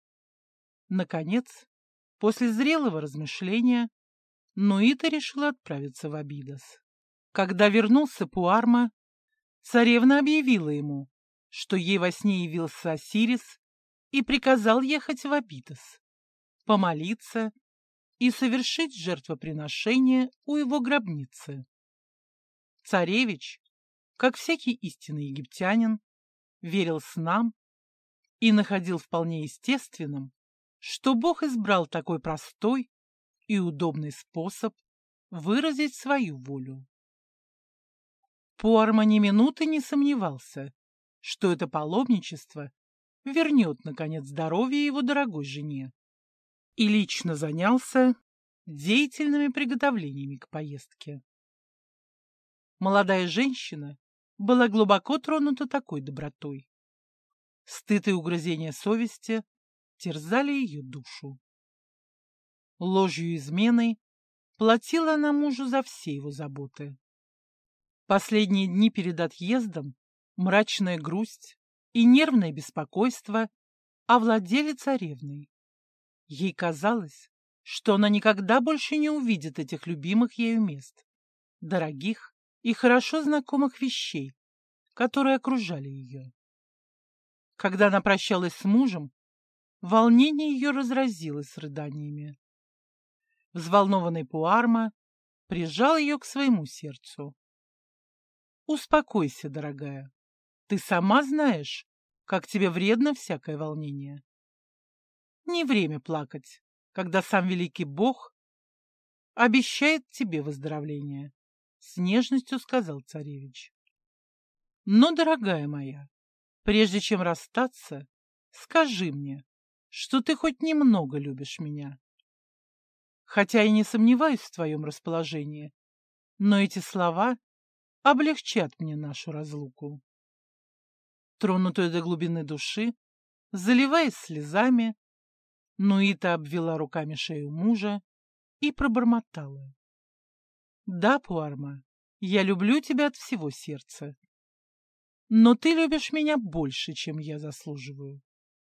Наконец, после зрелого размышления, Нуита решила отправиться в Абидос. Когда вернулся Пуарма, царевна объявила ему, что ей во сне явился Осирис и приказал ехать в Абидос, помолиться и совершить жертвоприношение у его гробницы. Царевич, как всякий истинный египтянин, верил снам и находил вполне естественным, что Бог избрал такой простой и удобный способ выразить свою волю. Пуарма ни минуты не сомневался, что это паломничество вернет, наконец, здоровье его дорогой жене, и лично занялся деятельными приготовлениями к поездке. Молодая женщина была глубоко тронута такой добротой. Стыд и угрызения совести терзали ее душу. Ложью изменой платила она мужу за все его заботы. Последние дни перед отъездом мрачная грусть и нервное беспокойство овладели царевной. Ей казалось, что она никогда больше не увидит этих любимых ею мест, дорогих и хорошо знакомых вещей, которые окружали ее. Когда она прощалась с мужем, волнение ее разразилось рыданиями. Взволнованный Пуарма прижал ее к своему сердцу. «Успокойся, дорогая. Ты сама знаешь, как тебе вредно всякое волнение. Не время плакать, когда сам великий Бог обещает тебе выздоровление», — с нежностью сказал царевич. «Но, дорогая моя, прежде чем расстаться, скажи мне, что ты хоть немного любишь меня. Хотя я не сомневаюсь в твоем расположении, но эти слова облегчат мне нашу разлуку». Тронутая до глубины души, заливаясь слезами, Нуита обвела руками шею мужа и пробормотала: «Да, Пуарма, я люблю тебя от всего сердца, но ты любишь меня больше, чем я заслуживаю».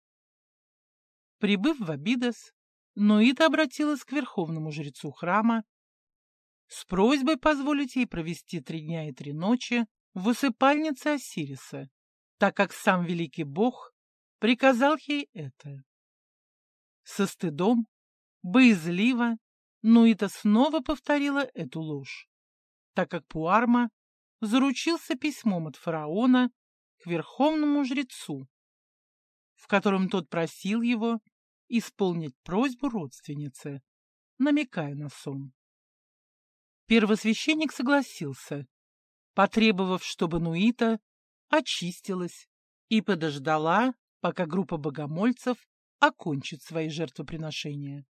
Прибыв в Абидос, Нуита обратилась к верховному жрецу храма с просьбой позволить ей провести 3 дня и 3 ночи в усыпальнице Осириса, так как сам великий бог приказал ей это. Со стыдом, боязливо, Нуита снова повторила эту ложь, так как Пуарма заручился письмом от фараона к верховному жрецу, в котором тот просил его исполнить просьбу родственницы, намекая на сон. Первосвященник согласился, потребовав, чтобы Нуита очистилась и подождала, пока группа богомольцев окончит свои жертвоприношения.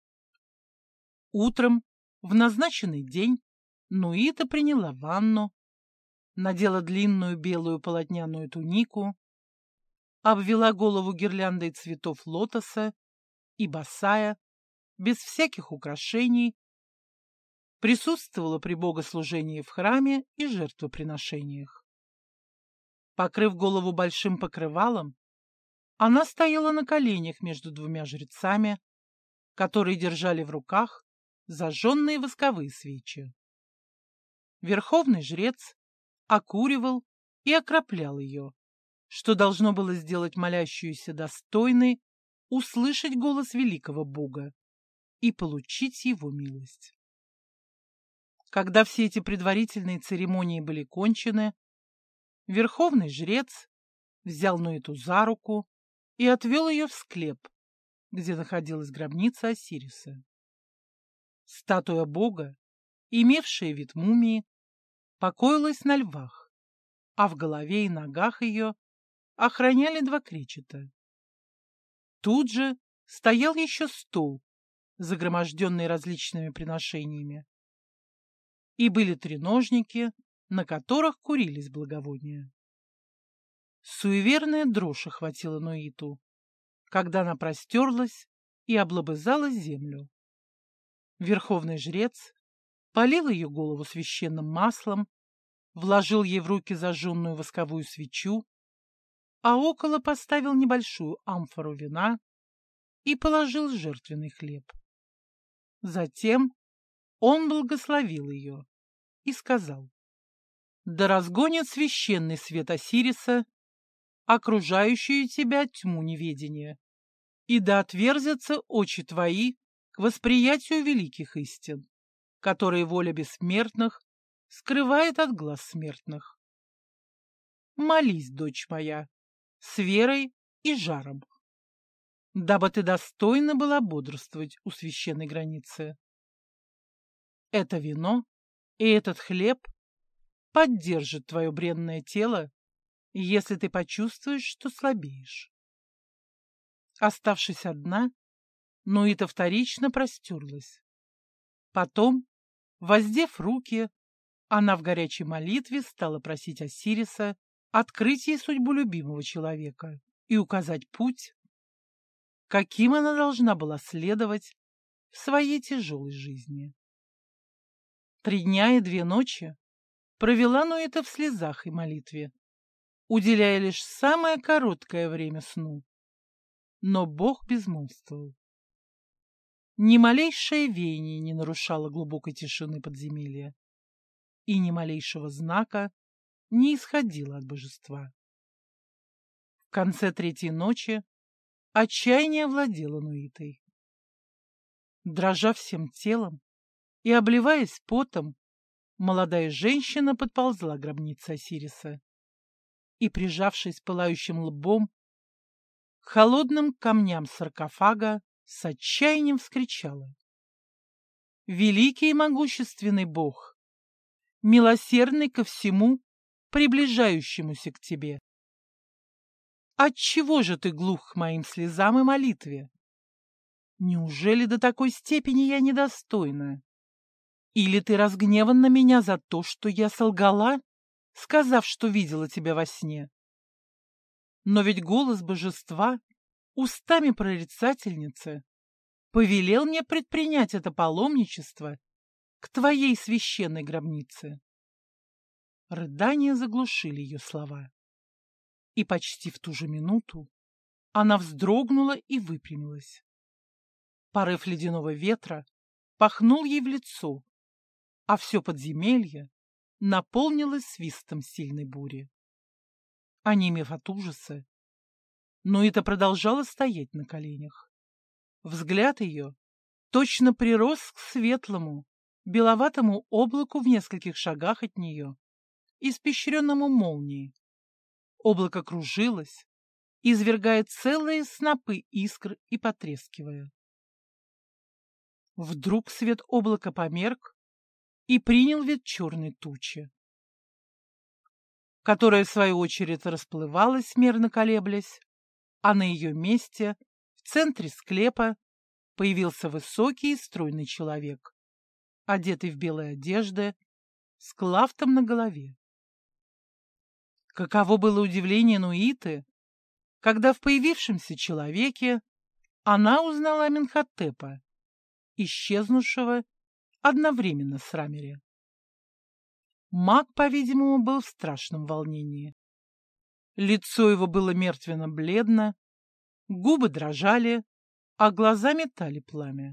Утром, в назначенный день, Нуита приняла ванну, надела длинную белую полотняную тунику, обвела голову гирляндой цветов лотоса и босая, без всяких украшений, присутствовала при богослужении в храме и жертвоприношениях. Покрыв голову большим покрывалом, она стояла на коленях между 2 жрецами, которые держали в руках зажженные восковые свечи. Верховный жрец окуривал и окроплял ее, что должно было сделать молящуюся достойной услышать голос великого Бога и получить его милость. Когда все эти предварительные церемонии были кончены, верховный жрец взял Нуиту за руку и отвел ее в склеп, где находилась гробница Осириса. Статуя бога, имевшая вид мумии, покоилась на львах, а в голове и ногах ее охраняли 2 кречета. Тут же стоял еще стол, загроможденный различными приношениями, и были треножники, на которых курились благовония. Суеверная дрожь охватила Нуиту, когда она простерлась и облобызала землю. Верховный жрец полил ее голову священным маслом, вложил ей в руки зажженную восковую свечу, а около поставил небольшую амфору вина и положил жертвенный хлеб. Затем он благословил ее и сказал: «Да разгонит священный свет Осириса окружающую тебя тьму неведения, и да отверзятся очи твои к восприятию великих истин, которые воля бессмертных скрывает от глаз смертных. Молись, дочь моя, с верой и жаром, дабы ты достойно была бодрствовать у священной границы. Это вино и этот хлеб поддержат твое бренное тело, если ты почувствуешь, что слабеешь». Оставшись одна, Нуита вторично простерлась. Потом, воздев руки, она в горячей молитве стала просить Осириса открыть ей судьбу любимого человека и указать путь, каким она должна была следовать в своей тяжелой жизни. 3 дня и 2 ночи провела Нуита в слезах и молитве, уделяя лишь самое короткое время сну. Но Бог безмолвствовал. Ни малейшее веяние не нарушало глубокой тишины подземелья, и ни малейшего знака не исходило от божества. В конце 3-й ночи отчаяние овладело Нуитой. Дрожа всем телом и обливаясь потом, молодая женщина подползла к гробнице Осириса и, прижавшись пылающим лбом к холодным камням саркофага, с отчаянием вскричала: «Великий и могущественный Бог, милосердный ко всему, приближающемуся к тебе! Отчего же ты глух к моим слезам и молитве? Неужели до такой степени я недостойна? Или ты разгневан на меня за то, что я солгала, сказав, что видела тебя во сне? Но ведь голос божества устами прорицательницы повелел мне предпринять это паломничество к твоей священной гробнице». Рыдания заглушили ее слова, и почти в ту же минуту она вздрогнула и выпрямилась. Порыв ледяного ветра пахнул ей в лицо, а все подземелье наполнилось свистом сильной бури. Онемев от ужаса, Нуита продолжала стоять на коленях. Взгляд ее точно прирос к светлому, беловатому облаку в нескольких шагах от нее, испещренному молнией. Облако кружилось, извергая целые снопы искр и потрескивая. Вдруг свет облака померк и принял вид черной тучи, которая, в свою очередь, расплывалась, мерно колеблясь, а на ее месте, в центре склепа, появился высокий и стройный человек, одетый в белые одежды, с клафтом на голове. Каково было удивление Нуиты, когда в появившемся человеке она узнала Аменхотепа, исчезнувшего одновременно с Рамери. Маг, по-видимому, был в страшном волнении. Лицо его было мертвенно-бледно, губы дрожали, а глаза метали пламя.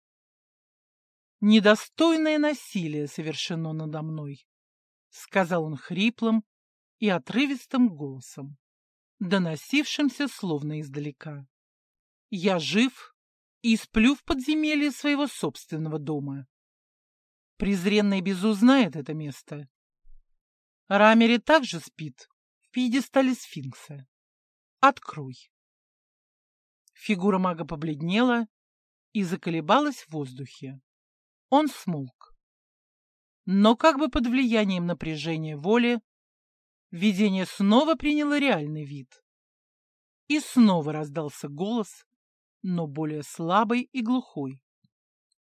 «Недостойное насилие совершено надо мной», — сказал он хриплым и отрывистым голосом, доносившимся словно издалека. «Я жив и сплю в подземелье своего собственного дома. Презренный Безу знает это место. Рамери также спит в пьедестале сфинкса. Открой». Фигура мага побледнела и заколебалась в воздухе. Он смолк. Но как бы под влиянием напряжения воли видение снова приняло реальный вид. И снова раздался голос, но более слабый и глухой,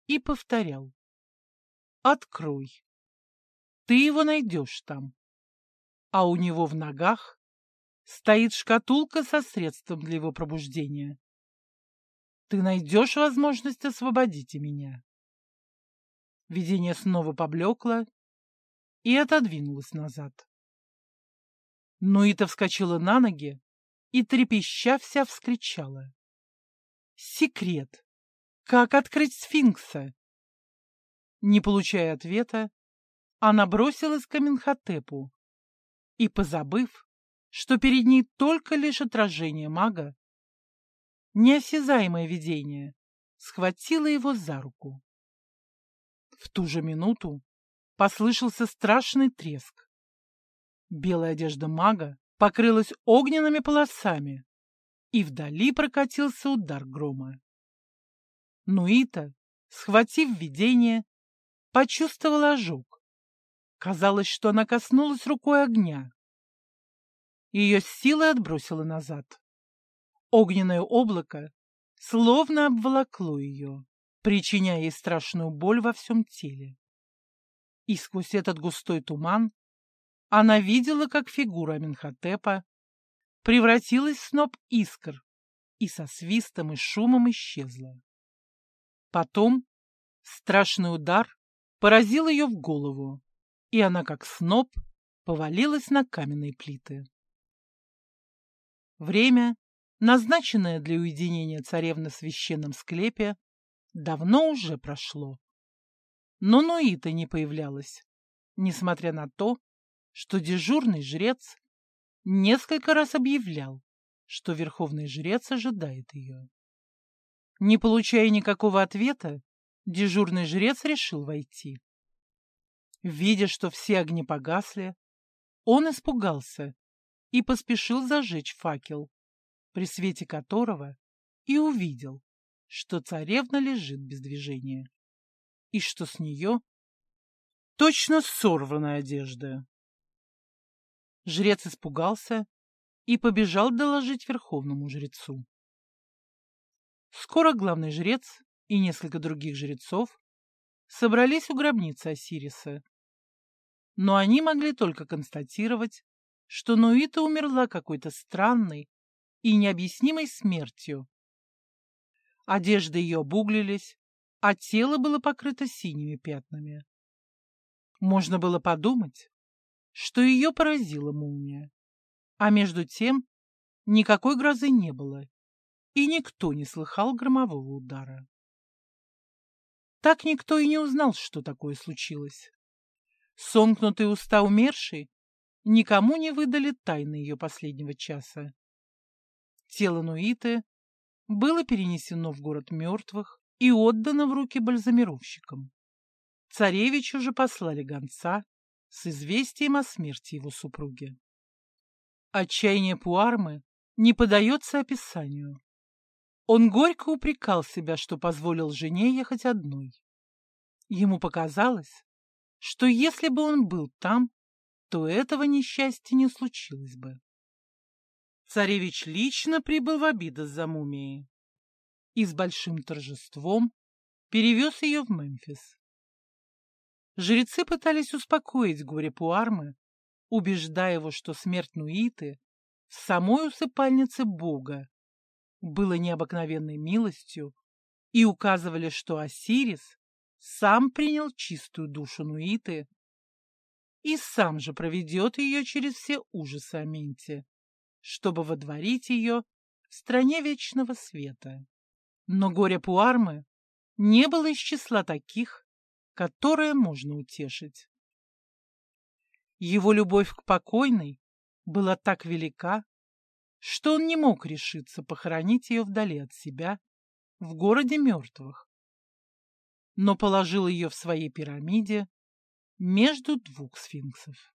и повторял: «Открой, ты его найдешь там». А у него в ногах стоит шкатулка со средством для его пробуждения. Ты найдешь возможность освободить меня. Видение снова поблекло и отодвинулось назад. Нуита вскочила на ноги и, трепеща, вся вскричала: «Секрет! Как открыть сфинкса?» Не получая ответа, она бросилась к Аменхотепу и, позабыв, что перед ней только лишь отражение мага, неосязаемое видение, схватила его за руку. В ту же минуту послышался страшный треск. Белая одежда мага покрылась огненными полосами, и вдали прокатился удар грома. Нуита, схватив видение, почувствовала ожог. Казалось, что она коснулась рукой огня. Ее с силой отбросило назад. Огненное облако словно обволокло ее, причиняя ей страшную боль во всем теле. И сквозь этот густой туман она видела, как фигура Аменхотепа превратилась в сноп искр и со свистом и шумом исчезла. Потом страшный удар поразил ее в голову, и она, как сноп, повалилась на каменные плиты. Время, назначенное для уединения царевны в священном склепе, давно уже прошло. Но Нуита не появлялась, несмотря на то, что дежурный жрец несколько раз объявлял, что верховный жрец ожидает ее. Не получая никакого ответа, дежурный жрец решил войти. Видя, что все огни погасли, он испугался и поспешил зажечь факел, при свете которого и увидел, что царевна лежит без движения, и что с нее точно сорванная одежда. Жрец испугался и побежал доложить верховному жрецу. Скоро главный жрец и несколько других жрецов собрались у гробницы Осириса, но они могли только констатировать, что Нуита умерла какой-то странной и необъяснимой смертью. Одежды ее обуглились, а тело было покрыто синими пятнами. Можно было подумать, что ее поразила молния, а между тем никакой грозы не было, и никто не слыхал громового удара. Так никто и не узнал, что такое случилось. Сомкнутые уста умершей никому не выдали тайны ее последнего часа. Тело Нуиты было перенесено в город мертвых и отдано в руки бальзамировщикам. Царевичу же послали гонца с известием о смерти его супруги. Отчаяние Пуармы не поддается описанию. Он горько упрекал себя, что позволил жене ехать одной. Ему показалось, что если бы он был там, то этого несчастья не случилось бы. Царевич лично прибыл в Абидос за мумией и с большим торжеством перевез ее в Мемфис. Жрецы пытались успокоить горе Пуармы, убеждая его, что смерть Нуиты в самой усыпальнице Бога было необыкновенной милостью, и указывали, что Осирис сам принял чистую душу Нуиты и сам же проведет ее через все ужасы Аменти, чтобы водворить ее в стране вечного света. Но горе Пуармы не было из числа таких, которые можно утешить. Его любовь к покойной была так велика, что он не мог решиться похоронить ее вдали от себя, в городе мертвых, но положил ее в своей пирамиде между двух сфинксов.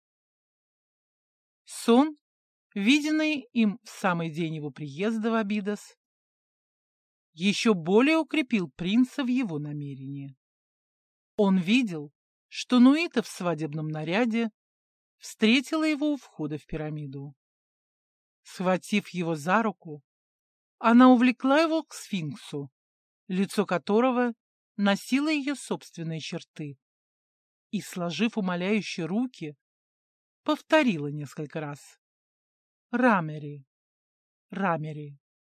Сон, виденный им в самый день его приезда в Абидос, еще более укрепил принца в его намерении. Он видел, что Нуита в свадебном наряде встретила его у входа в пирамиду. Схватив его за руку, она увлекла его к сфинксу, лицо которого носила ее собственные черты и, сложив умоляющие руки, повторила несколько раз: «Рамери, Рамери».